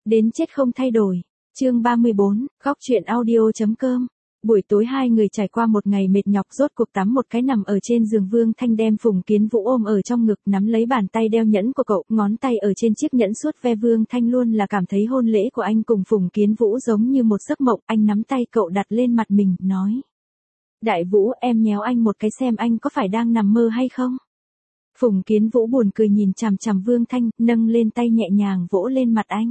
Đến chết không thay đổi. Chương 34, góc truyện audio.com. Buổi tối hai người trải qua một ngày mệt nhọc rốt cuộc tắm một cái nằm ở trên giường. Vương Thanh đem Phùng Kiến Vũ ôm ở trong ngực, nắm lấy bàn tay đeo nhẫn của cậu, ngón tay ở trên chiếc nhẫn vuốt ve. Vương Thanh luôn là cảm thấy hôn lễ của anh cùng Phùng Kiến Vũ giống như một giấc mộng. Anh nắm tay cậu đặt lên mặt mình, nói: Đại Vũ, em nhéo anh một cái xem anh có phải đang nằm mơ hay không? Phùng Kiến Vũ buồn cười nhìn chằm chằm Vương Thanh, nâng lên tay nhẹ nhàng vỗ lên mặt anh.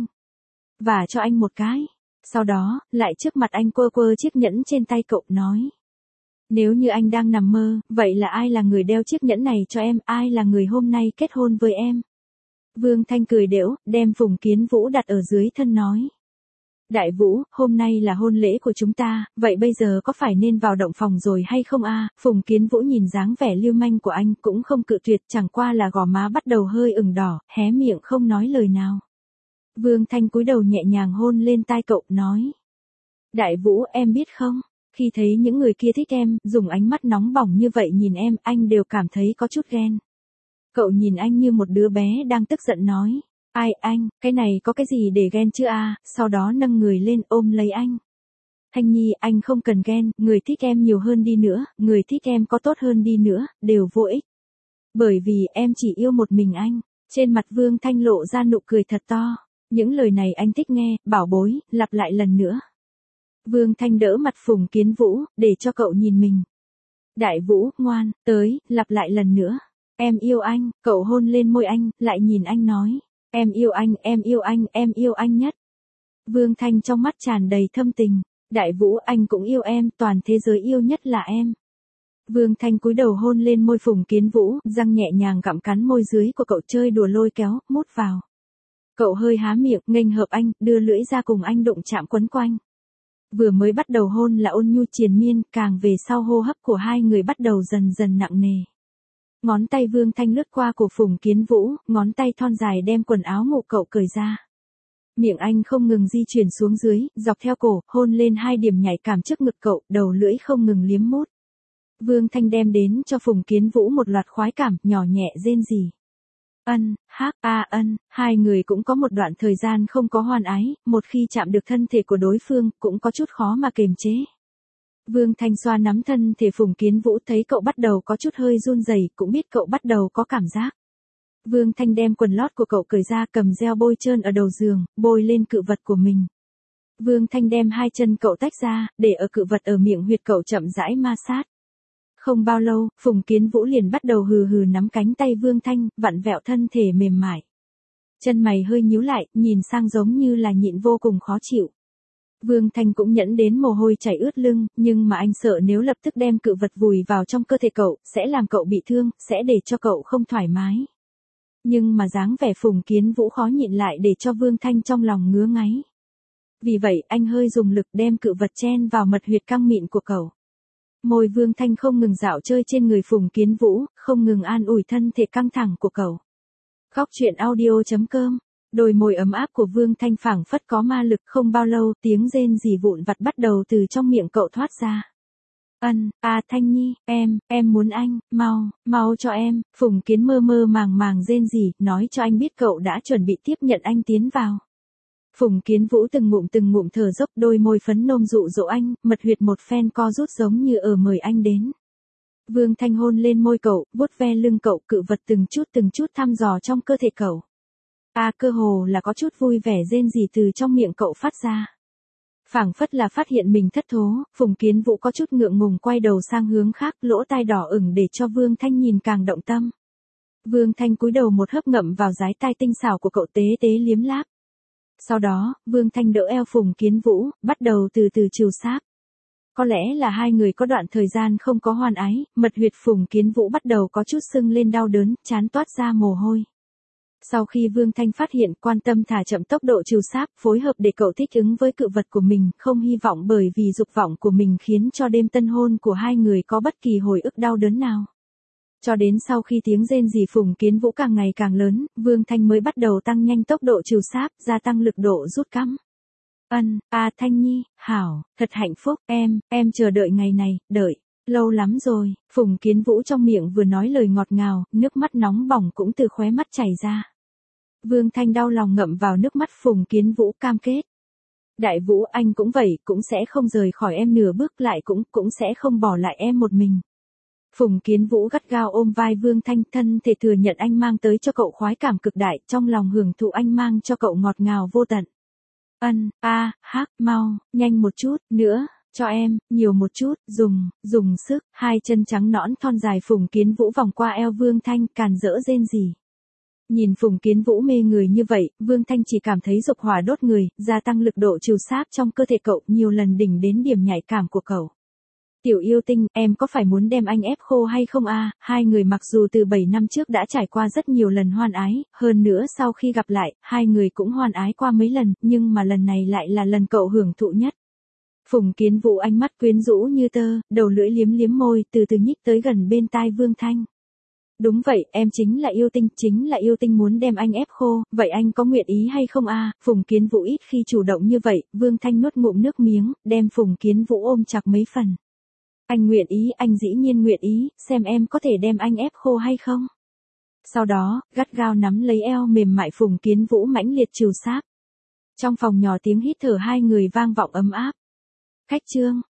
Và cho anh một cái. Sau đó, lại trước mặt anh quơ quơ chiếc nhẫn trên tay cậu, nói: Nếu như anh đang nằm mơ, vậy là ai là người đeo chiếc nhẫn này cho em, ai là người hôm nay kết hôn với em? Vương Thanh cười đễu, đem Phùng Kiến Vũ đặt ở dưới thân nói: Đại Vũ, hôm nay là hôn lễ của chúng ta, vậy bây giờ có phải nên vào động phòng rồi hay không a? Phùng Kiến Vũ nhìn dáng vẻ lưu manh của anh cũng không cự tuyệt, chẳng qua là gò má bắt đầu hơi ửng đỏ, hé miệng không nói lời nào. Vương Thanh cúi đầu nhẹ nhàng hôn lên tai cậu, nói: Đại Vũ, em biết không, khi thấy những người kia thích em, dùng ánh mắt nóng bỏng như vậy nhìn em, anh đều cảm thấy có chút ghen. Cậu nhìn anh như một đứa bé đang tức giận nói: Ai anh, cái này có cái gì để ghen chứ a? Sau đó nâng người lên ôm lấy anh. Thanh Nhi, anh không cần ghen, người thích em nhiều hơn đi nữa, người thích em có tốt hơn đi nữa, đều vô ích. Bởi vì em chỉ yêu một mình anh. Trên mặt Vương Thanh lộ ra nụ cười thật to. Những lời này anh thích nghe, bảo bối, lặp lại lần nữa. Vương Thanh đỡ mặt Phùng Kiến Vũ, để cho cậu nhìn mình. Đại Vũ, ngoan, tới, lặp lại lần nữa. Em yêu anh, cậu hôn lên môi anh, lại nhìn anh nói: Em yêu anh, em yêu anh, em yêu anh nhất. Vương Thanh trong mắt tràn đầy thâm tình. Đại Vũ, anh cũng yêu em, toàn thế giới yêu nhất là em. Vương Thanh cúi đầu hôn lên môi Phùng Kiến Vũ, răng nhẹ nhàng gặm cắn môi dưới của cậu, chơi đùa lôi kéo, mút vào. Cậu hơi há miệng, nghênh hợp anh, đưa lưỡi ra cùng anh đụng chạm quấn quanh. Vừa mới bắt đầu hôn là ôn nhu triền miên, càng về sau hô hấp của hai người bắt đầu dần dần nặng nề. Ngón tay Vương Thanh lướt qua cổ Phùng Kiến Vũ, ngón tay thon dài đem quần áo ngủ cậu cởi ra. Miệng anh không ngừng di chuyển xuống dưới, dọc theo cổ, hôn lên hai điểm nhạy cảm trước ngực cậu, đầu lưỡi không ngừng liếm mút. Vương Thanh đem đến cho Phùng Kiến Vũ một loạt khoái cảm, nhỏ nhẹ rên rỉ. Ân, hai người cũng có một đoạn thời gian không có hoan ái, một khi chạm được thân thể của đối phương, cũng có chút khó mà kiềm chế. Vương Thanh xoa nắm thân thể Phùng Kiến Vũ, thấy cậu bắt đầu có chút hơi run rẩy, cũng biết cậu bắt đầu có cảm giác. Vương Thanh đem quần lót của cậu cởi ra, cầm gel bôi trơn ở đầu giường, bôi lên cự vật của mình. Vương Thanh đem hai chân cậu tách ra, để ở cự vật ở miệng huyệt cậu chậm rãi ma sát. Không bao lâu, Phùng Kiến Vũ liền bắt đầu hừ hừ nắm cánh tay Vương Thanh, vặn vẹo thân thể mềm mại. Chân mày hơi nhíu lại, nhìn sang giống như là nhịn vô cùng khó chịu. Vương Thanh cũng nhẫn đến mồ hôi chảy ướt lưng, nhưng mà anh sợ nếu lập tức đem cự vật vùi vào trong cơ thể cậu, sẽ làm cậu bị thương, sẽ để cho cậu không thoải mái. Nhưng mà dáng vẻ Phùng Kiến Vũ khó nhịn lại để cho Vương Thanh trong lòng ngứa ngáy. Vì vậy, anh hơi dùng lực đem cự vật chen vào mật huyệt căng mịn của cậu. Môi Vương Thanh không ngừng dạo chơi trên người Phùng Kiến Vũ, không ngừng an ủi thân thể căng thẳng của cậu. Góc truyện audio.com. Đôi môi ấm áp của Vương Thanh phảng phất có ma lực, không bao lâu, tiếng rên rỉ vụn vặt bắt đầu từ trong miệng cậu thoát ra. Thanh Nhi, em muốn anh, mau cho em. Phùng Kiến mơ mơ màng rên rỉ, nói cho anh biết cậu đã chuẩn bị tiếp nhận anh tiến vào. Phùng Kiến Vũ từng ngụm thở dốc, đôi môi phấn nôm dụ dỗ anh, mật huyệt một phen co rút giống như ở mời anh đến. Vương Thanh hôn lên môi cậu, vuốt ve lưng cậu, cự vật từng chút thăm dò trong cơ thể cậu. Cơ hồ là có chút vui vẻ rên rỉ từ trong miệng cậu phát ra. Phảng phất là phát hiện mình thất thố, Phùng Kiến Vũ có chút ngượng ngùng quay đầu sang hướng khác, lỗ tai đỏ ửng để cho Vương Thanh nhìn càng động tâm. Vương Thanh cúi đầu một hớp ngậm vào dái tai tinh xảo của cậu, tế tế liếm láp. Sau đó, Vương Thanh đỡ eo Phùng Kiến Vũ, bắt đầu từ từ trìu sáp. Có lẽ là hai người có đoạn thời gian không có hoan ái, mật huyệt Phùng Kiến Vũ bắt đầu có chút sưng lên đau đớn, trán toát ra mồ hôi. Sau khi Vương Thanh phát hiện, quan tâm thả chậm tốc độ trìu sáp, phối hợp để cậu thích ứng với cự vật của mình, không hy vọng bởi vì dục vọng của mình khiến cho đêm tân hôn của hai người có bất kỳ hồi ức đau đớn nào. Cho đến sau khi tiếng rên rỉ Phùng Kiến Vũ càng ngày càng lớn, Vương Thanh mới bắt đầu tăng nhanh tốc độ trìu sáp, gia tăng lực độ rút cắm. Thanh Nhi, hảo, thật hạnh phúc, em chờ đợi ngày này, đợi lâu lắm rồi. Phùng Kiến Vũ trong miệng vừa nói lời ngọt ngào, nước mắt nóng bỏng cũng từ khóe mắt chảy ra. Vương Thanh đau lòng ngậm vào nước mắt. Phùng Kiến Vũ cam kết. Đại Vũ, anh cũng vậy, cũng sẽ không rời khỏi em nửa bước, lại cũng sẽ không bỏ lại em một mình. Phùng Kiến Vũ gắt gao ôm vai Vương Thanh, thân thể thừa nhận anh mang tới cho cậu khoái cảm cực đại, trong lòng hưởng thụ anh mang cho cậu ngọt ngào vô tận. Mau, nhanh một chút, nữa, cho em, nhiều một chút, dùng sức. Hai chân trắng nõn thon dài Phùng Kiến Vũ vòng qua eo Vương Thanh, càn rỡ rên rỉ. Nhìn Phùng Kiến Vũ mê người như vậy, Vương Thanh chỉ cảm thấy dục hỏa đốt người, gia tăng lực độ trừ sáp trong cơ thể cậu, nhiều lần đỉnh đến điểm nhạy cảm của cậu. Tiểu yêu tinh, em có phải muốn đem anh ép khô hay không a? Hai người mặc dù từ 7 năm trước đã trải qua rất nhiều lần hoan ái, hơn nữa sau khi gặp lại, hai người cũng hoan ái qua mấy lần, nhưng mà lần này lại là lần cậu hưởng thụ nhất. Phùng Kiến Vũ ánh mắt quyến rũ như tơ, đầu lưỡi liếm liếm môi, từ từ nhích tới gần bên tai Vương Thanh. Đúng vậy, em chính là yêu tinh muốn đem anh ép khô, vậy anh có nguyện ý hay không a? Phùng Kiến Vũ ít khi chủ động như vậy, Vương Thanh nuốt ngụm nước miếng, đem Phùng Kiến Vũ ôm chặt mấy phần. Anh nguyện ý, anh dĩ nhiên nguyện ý, xem em có thể đem anh ép khô hay không. Sau đó, gắt gao nắm lấy eo mềm mại Phùng Kiến Vũ mãnh liệt trừ sáp. Trong phòng nhỏ tiếng hít thở hai người vang vọng ấm áp. Khách trương.